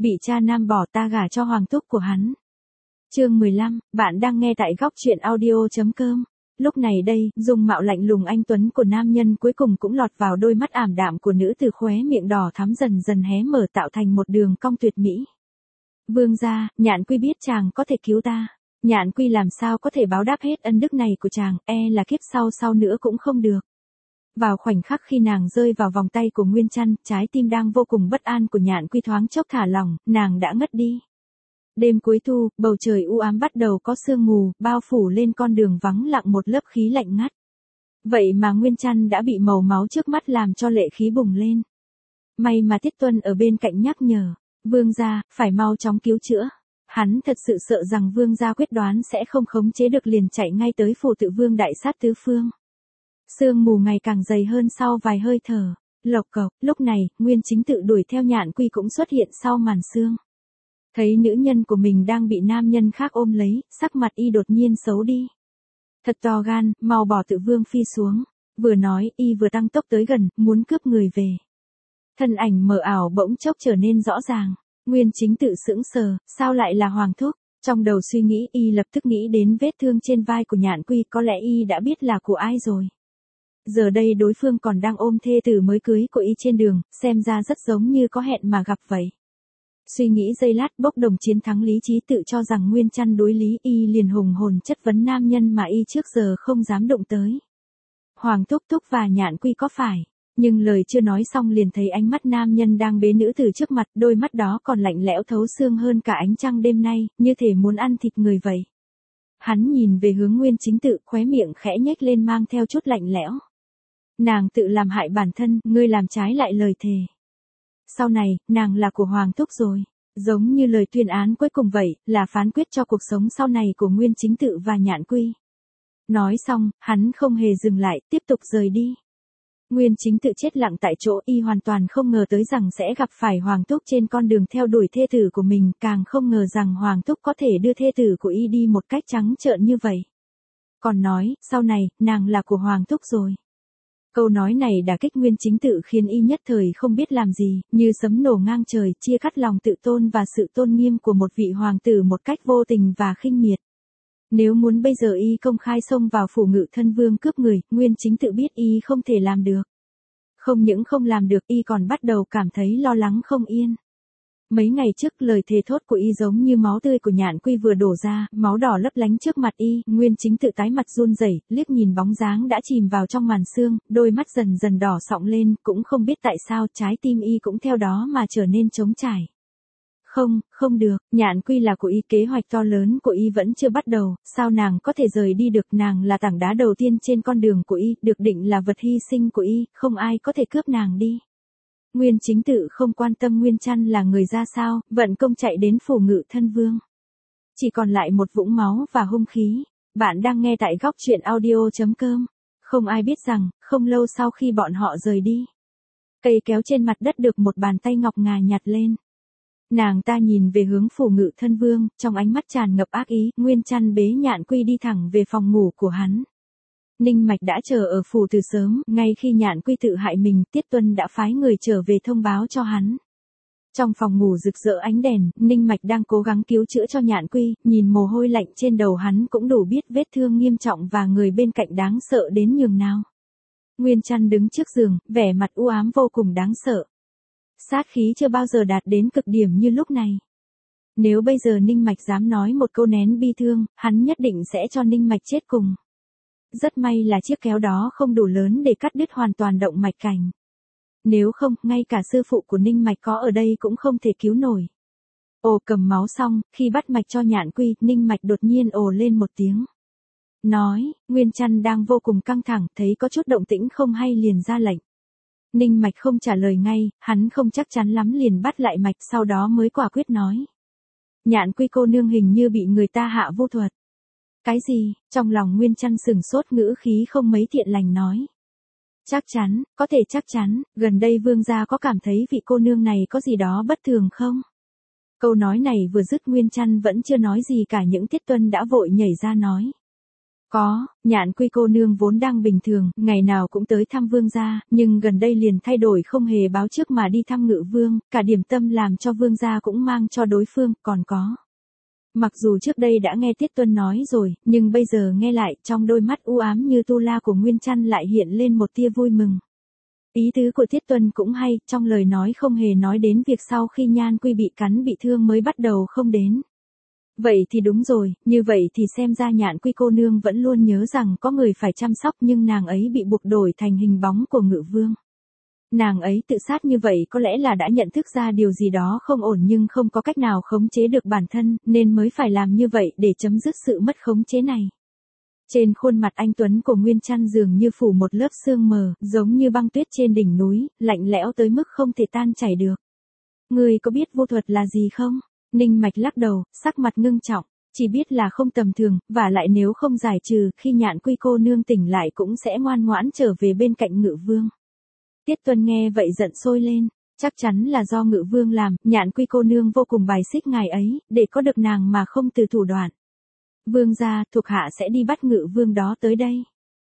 bị cha nam bỏ ta gả cho hoàng thúc của hắn. Chương 15, bạn đang nghe tại góc truyện audio.com. Lúc này đây, dung mạo lạnh lùng anh tuấn của nam nhân cuối cùng cũng lọt vào đôi mắt ảm đạm của nữ từ khóe miệng đỏ thắm dần dần hé mở tạo thành một đường cong tuyệt mỹ. Vương gia, Nhạn Quy biết chàng có thể cứu ta. Nhạn Quy làm sao có thể báo đáp hết ân đức này của chàng, là kiếp sau nữa cũng không được. Vào khoảnh khắc khi nàng rơi vào vòng tay của Nguyên Chăn, trái tim đang vô cùng bất an của Nhạn Quy thoáng chốc thả lỏng, nàng đã ngất đi. Đêm cuối thu, bầu trời u ám bắt đầu có sương mù, bao phủ lên con đường vắng lặng một lớp khí lạnh ngắt. Vậy mà Nguyên Chăn đã bị màu máu trước mắt làm cho lệ khí bùng lên. May mà Tiết Tuân ở bên cạnh nhắc nhở, vương gia, phải mau chóng cứu chữa. Hắn thật sự sợ rằng vương gia quyết đoán sẽ không khống chế được liền chạy ngay tới phủ tự vương đại sát tứ phương. Sương mù ngày càng dày hơn sau vài hơi thở. Lộc cộc, lúc này, Nguyên Chính Tự đuổi theo Nhạn Quy cũng xuất hiện sau màn sương. Thấy nữ nhân của mình đang bị nam nhân khác ôm lấy, sắc mặt y đột nhiên xấu đi. Thật to gan, mau bỏ tự vương phi xuống. Vừa nói, y vừa tăng tốc tới gần, muốn cướp người về. Thân ảnh mờ ảo bỗng chốc trở nên rõ ràng. Nguyên Chính Tự sững sờ, sao lại là hoàng thúc? Trong đầu suy nghĩ y lập tức nghĩ đến vết thương trên vai của Nhạn Quy, có lẽ y đã biết là của ai rồi. Giờ đây đối phương còn đang ôm thê tử mới cưới của y trên đường, xem ra rất giống như có hẹn mà gặp vậy. Suy nghĩ giây lát, bốc đồng chiến thắng lý trí tự cho rằng Nguyên Chăn đối lý y liền hùng hồn chất vấn nam nhân mà y trước giờ không dám động tới. Hoàng thúc thúc và Nhạn Quy có phải? Nhưng lời chưa nói xong liền thấy ánh mắt nam nhân đang bế nữ tử trước mặt, đôi mắt đó còn lạnh lẽo thấu xương hơn cả ánh trăng đêm nay, như thể muốn ăn thịt người vậy. Hắn nhìn về hướng Nguyên Chính Tự, khóe miệng khẽ nhếch lên mang theo chút lạnh lẽo. Nàng tự làm hại bản thân, ngươi làm trái lại lời thề. Sau này, nàng là của hoàng thúc rồi. Giống như lời tuyên án cuối cùng vậy, là phán quyết cho cuộc sống sau này của Nguyên Chính Tự và Nhạn Quy. Nói xong, hắn không hề dừng lại, tiếp tục rời đi. Nguyên Chính Tự chết lặng tại chỗ, y hoàn toàn không ngờ tới rằng sẽ gặp phải hoàng thúc trên con đường theo đuổi thê tử của mình, càng không ngờ rằng hoàng thúc có thể đưa thê tử của y đi một cách trắng trợn như vậy. Còn nói, sau này, nàng là của hoàng thúc rồi. Câu nói này đả kích Nguyên Chính Tự khiến y nhất thời không biết làm gì, như sấm nổ ngang trời, chia cắt lòng tự tôn và sự tôn nghiêm của một vị hoàng tử một cách vô tình và khinh miệt. Nếu muốn bây giờ y công khai xông vào phủ Ngự Thân Vương cướp người, Nguyên Chính Tự biết y không thể làm được. Không những không làm được, y còn bắt đầu cảm thấy lo lắng không yên. Mấy ngày trước lời thề thốt của y giống như máu tươi của Nhạn Quy vừa đổ ra, máu đỏ lấp lánh trước mặt y, Nguyên Chính Tự tái mặt run rẩy, liếc nhìn bóng dáng đã chìm vào trong màn sương, đôi mắt dần dần đỏ sọng lên, cũng không biết tại sao trái tim y cũng theo đó mà trở nên trống trải. Không được, Nhạn Quy là của y, kế hoạch to lớn của y vẫn chưa bắt đầu, sao nàng có thể rời đi được, nàng là tảng đá đầu tiên trên con đường của y, được định là vật hy sinh của y, không ai có thể cướp nàng đi. Nguyên Chính Tự không quan tâm Nguyên Chăn là người ra sao, vận công chạy đến phủ Ngự Thân Vương. Chỉ còn lại một vũng máu và hung khí. Bạn đang nghe tại góc truyện audio.com. Không ai biết rằng, không lâu sau khi bọn họ rời đi, cây kéo trên mặt đất được một bàn tay ngọc ngà nhặt lên. Nàng ta nhìn về hướng phủ Ngự Thân Vương, trong ánh mắt tràn ngập ác ý, Nguyên Chăn bế Nhạn Quy đi thẳng về phòng ngủ của hắn. Ninh Mạch đã chờ ở phủ từ sớm, ngay khi Nhạn Quy tự hại mình, Tiết Tuân đã phái người trở về thông báo cho hắn. Trong phòng ngủ rực rỡ ánh đèn, Ninh Mạch đang cố gắng cứu chữa cho Nhạn Quy, nhìn mồ hôi lạnh trên đầu hắn cũng đủ biết vết thương nghiêm trọng và người bên cạnh đáng sợ đến nhường nào. Nguyên Chăn đứng trước giường, vẻ mặt u ám vô cùng đáng sợ. Sát khí chưa bao giờ đạt đến cực điểm như lúc này. Nếu bây giờ Ninh Mạch dám nói một câu nén bi thương, hắn nhất định sẽ cho Ninh Mạch chết cùng. Rất may là chiếc kéo đó không đủ lớn để cắt đứt hoàn toàn động mạch cảnh. Nếu không, ngay cả sư phụ của Ninh Mạch có ở đây cũng không thể cứu nổi. Ồ, cầm máu xong, khi bắt mạch cho Nhạn Quy, Ninh Mạch đột nhiên ồ lên một tiếng. Nói, Nguyên Chăn đang vô cùng căng thẳng, thấy có chút động tĩnh không hay liền ra lệnh. Ninh Mạch không trả lời ngay, hắn không chắc chắn lắm liền bắt lại mạch, sau đó mới quả quyết nói. Nhạn Quy cô nương hình như bị người ta hạ vu thuật. Cái gì? Trong lòng Nguyên Chăn sừng sốt, ngữ khí không mấy thiện lành nói. Chắc chắn, có thể chắc chắn, gần đây vương gia có cảm thấy vị cô nương này có gì đó bất thường không? Câu nói này vừa dứt Nguyên Chăn vẫn chưa nói gì cả, những Tiết Tuân đã vội nhảy ra nói. Có, Nhạn Quy cô nương vốn đang bình thường, ngày nào cũng tới thăm vương gia, nhưng gần đây liền thay đổi không hề báo trước mà đi thăm Ngự vương, cả điểm tâm làm cho vương gia cũng mang cho đối phương, còn có. Mặc dù trước đây đã nghe Tiết Tuân nói rồi, nhưng bây giờ nghe lại, trong đôi mắt u ám như tu la của Nguyên Trăn lại hiện lên một tia vui mừng. Ý tứ của Tiết Tuân cũng hay, trong lời nói không hề nói đến việc sau khi Nhan Quy bị cắn bị thương mới bắt đầu không đến. Vậy thì đúng rồi, như vậy thì xem ra Nhạn Quy cô nương vẫn luôn nhớ rằng có người phải chăm sóc nhưng nàng ấy bị buộc đổi thành hình bóng của Ngự vương. Nàng ấy tự sát như vậy có lẽ là đã nhận thức ra điều gì đó không ổn nhưng không có cách nào khống chế được bản thân, nên mới phải làm như vậy để chấm dứt sự mất khống chế này. Trên khuôn mặt anh tuấn của Nguyên Trăn dường như phủ một lớp sương mờ, giống như băng tuyết trên đỉnh núi, lạnh lẽo tới mức không thể tan chảy được. Ngươi có biết vô thuật là gì không? Ninh Mạch lắc đầu, sắc mặt ngưng trọng, chỉ biết là không tầm thường, và lại nếu không giải trừ, khi Nhạn Quy cô nương tỉnh lại cũng sẽ ngoan ngoãn trở về bên cạnh Ngự vương. Tiết Tuân nghe vậy giận sôi lên, chắc chắn là do Ngự vương làm, Nhạn Quy cô nương vô cùng bài xích ngài ấy, để có được nàng mà không từ thủ đoạn. Vương gia, thuộc hạ sẽ đi bắt Ngự vương đó tới đây.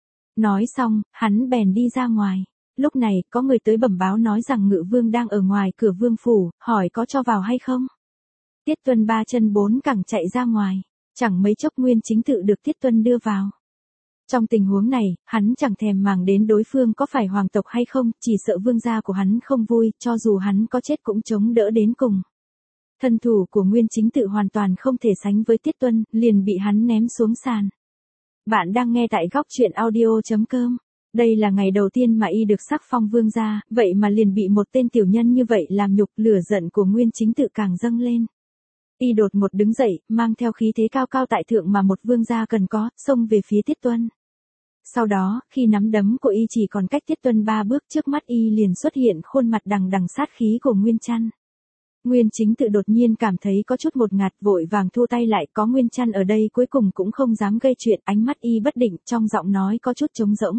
Nói xong, hắn bèn đi ra ngoài. Lúc này, có người tới bẩm báo nói rằng Ngự vương đang ở ngoài cửa vương phủ, hỏi có cho vào hay không. Tiết Tuân ba chân bốn cẳng chạy ra ngoài, chẳng mấy chốc Nguyên Chính Tự được Tiết Tuân đưa vào. Trong tình huống này, hắn chẳng thèm màng đến đối phương có phải hoàng tộc hay không, chỉ sợ vương gia của hắn không vui, cho dù hắn có chết cũng chống đỡ đến cùng. Thân thủ của Nguyên Chính Tự hoàn toàn không thể sánh với Tiết Tuân, liền bị hắn ném xuống sàn. Bạn đang nghe tại góc truyện audio.com. Đây là ngày đầu tiên mà y được sắc phong vương gia, vậy mà liền bị một tên tiểu nhân như vậy làm nhục, lửa giận của Nguyên Chính Tự càng dâng lên. Y đột một đứng dậy, mang theo khí thế cao cao tại thượng mà một vương gia cần có, xông về phía Tiết Tuân. Sau đó, khi nắm đấm của y chỉ còn cách Tiết Tuân 3 bước, trước mắt y liền xuất hiện khuôn mặt đằng đằng sát khí của Nguyên Trăn. Nguyên Chính Tự đột nhiên cảm thấy có chút ngột ngạt, vội vàng thu tay lại, có Nguyên Trăn ở đây cuối cùng cũng không dám gây chuyện, ánh mắt y bất định, trong giọng nói có chút trống rỗng.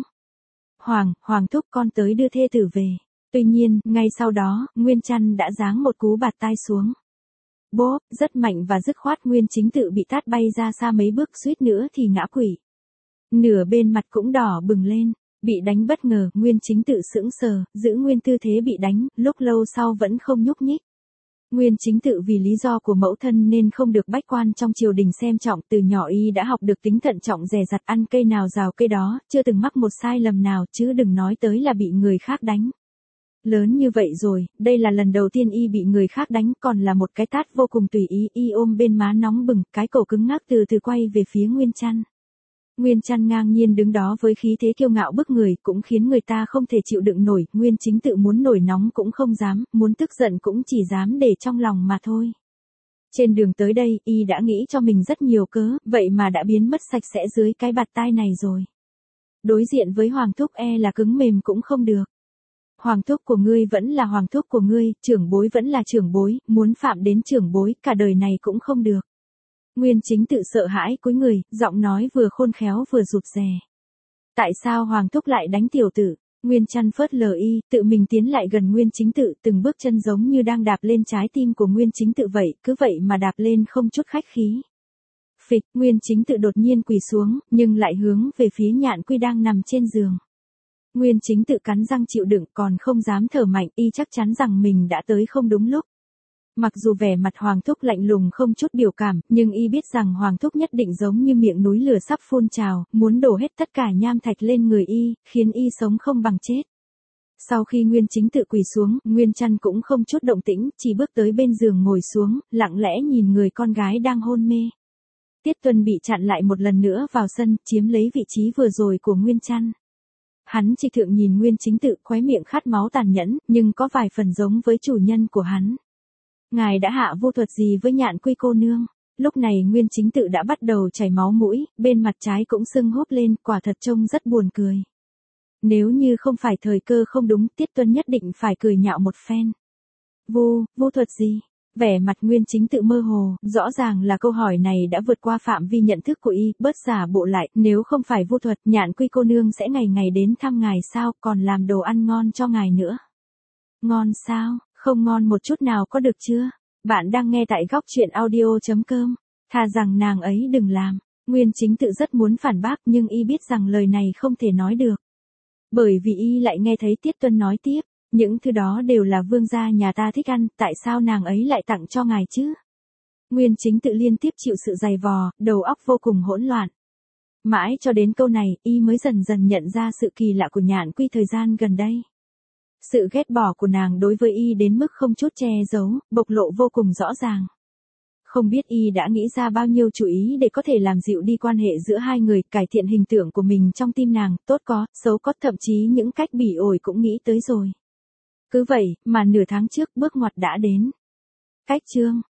Hoàng thúc con tới đưa thê tử về. Tuy nhiên, ngay sau đó, Nguyên Trăn đã giáng một cú bạt tai xuống. Bốp, rất mạnh và dứt khoát, Nguyên Chính Tự bị tát bay ra xa mấy bước, suýt nữa thì ngã quỵ. Nửa bên mặt cũng đỏ bừng lên, bị đánh bất ngờ, Nguyên Chính Tự sững sờ, giữ nguyên tư thế bị đánh, lúc lâu sau vẫn không nhúc nhích. Nguyên Chính Tự vì lý do của mẫu thân nên không được bách quan trong triều đình xem trọng, từ nhỏ y đã học được tính thận trọng dè dặt, ăn cây nào rào cây đó, chưa từng mắc một sai lầm nào, chứ đừng nói tới là bị người khác đánh. Lớn như vậy rồi, đây là lần đầu tiên y bị người khác đánh, còn là một cái tát vô cùng tùy ý, y ôm bên má nóng bừng, cái cổ cứng ngắc từ từ quay về phía Nguyên Trăn. Nguyên Trăn ngang nhiên đứng đó với khí thế kiêu ngạo bức người, cũng khiến người ta không thể chịu đựng nổi, Nguyên Chính Tự muốn nổi nóng cũng không dám, muốn tức giận cũng chỉ dám để trong lòng mà thôi. Trên đường tới đây, y đã nghĩ cho mình rất nhiều cớ, vậy mà đã biến mất sạch sẽ dưới cái bạt tai này rồi. Đối diện với Hoàng thúc là cứng mềm cũng không được. Hoàng thúc của ngươi vẫn là hoàng thúc của ngươi, trưởng bối vẫn là trưởng bối, muốn phạm đến trưởng bối, cả đời này cũng không được. Nguyên Chính Tự sợ hãi cúi người, giọng nói vừa khôn khéo vừa rụt rè. Tại sao hoàng thúc lại đánh tiểu tử? Nguyên Trăn phớt lờ y, tự mình tiến lại gần Nguyên Chính Tự, từng bước chân giống như đang đạp lên trái tim của Nguyên Chính Tự vậy, cứ vậy mà đạp lên không chút khách khí. Phịch, Nguyên Chính Tự đột nhiên quỳ xuống, nhưng lại hướng về phía Nhạn Quy đang nằm trên giường. Nguyên Chính Tự cắn răng chịu đựng, còn không dám thở mạnh, y chắc chắn rằng mình đã tới không đúng lúc. Mặc dù vẻ mặt Hoàng thúc lạnh lùng không chút biểu cảm, nhưng y biết rằng Hoàng thúc nhất định giống như miệng núi lửa sắp phun trào, muốn đổ hết tất cả nham thạch lên người y, khiến y sống không bằng chết. Sau khi Nguyên Chính Tự quỳ xuống, Nguyên Trăn cũng không chút động tĩnh, chỉ bước tới bên giường ngồi xuống, lặng lẽ nhìn người con gái đang hôn mê. Tiết Tuân bị chặn lại một lần nữa vào sân, chiếm lấy vị trí vừa rồi của Nguyên Trăn. Hắn chỉ thượng nhìn Nguyên Chính Tự, khóe miệng khát máu tàn nhẫn, nhưng có vài phần giống với chủ nhân của hắn. Ngài đã hạ vô thuật gì với Nhạn Quy cô nương? Lúc này Nguyên Chính Tự đã bắt đầu chảy máu mũi, bên mặt trái cũng sưng húp lên, quả thật trông rất buồn cười. Nếu như không phải thời cơ không đúng, Tiết Tuân nhất định phải cười nhạo một phen. Vô thuật gì? Vẻ mặt Nguyên Chính Tự mơ hồ, rõ ràng là câu hỏi này đã vượt qua phạm vi nhận thức của y, bớt giả bộ lại, nếu không phải vô thuật, Nhạn Quy cô nương sẽ ngày ngày đến thăm ngài sao, còn làm đồ ăn ngon cho ngài nữa. Ngon sao? Không ngon một chút nào có được chưa? Bạn đang nghe tại góc truyện audio.com. Thà rằng nàng ấy đừng làm. Nguyên Chính Tự rất muốn phản bác nhưng y biết rằng lời này không thể nói được. Bởi vì y lại nghe thấy Tiết Tuân nói tiếp, những thứ đó đều là vương gia nhà ta thích ăn, tại sao nàng ấy lại tặng cho ngài chứ? Nguyên Chính Tự liên tiếp chịu sự dày vò, đầu óc vô cùng hỗn loạn. Mãi cho đến câu này, y mới dần dần nhận ra sự kỳ lạ của Nhạn Quy thời gian gần đây. Sự ghét bỏ của nàng đối với y đến mức không chút che giấu, bộc lộ vô cùng rõ ràng. Không biết y đã nghĩ ra bao nhiêu chủ ý để có thể làm dịu đi quan hệ giữa hai người, cải thiện hình tượng của mình trong tim nàng, tốt có, xấu có, thậm chí những cách bỉ ổi cũng nghĩ tới rồi. Cứ vậy, mà nửa tháng trước bước ngoặt đã đến. Cách chương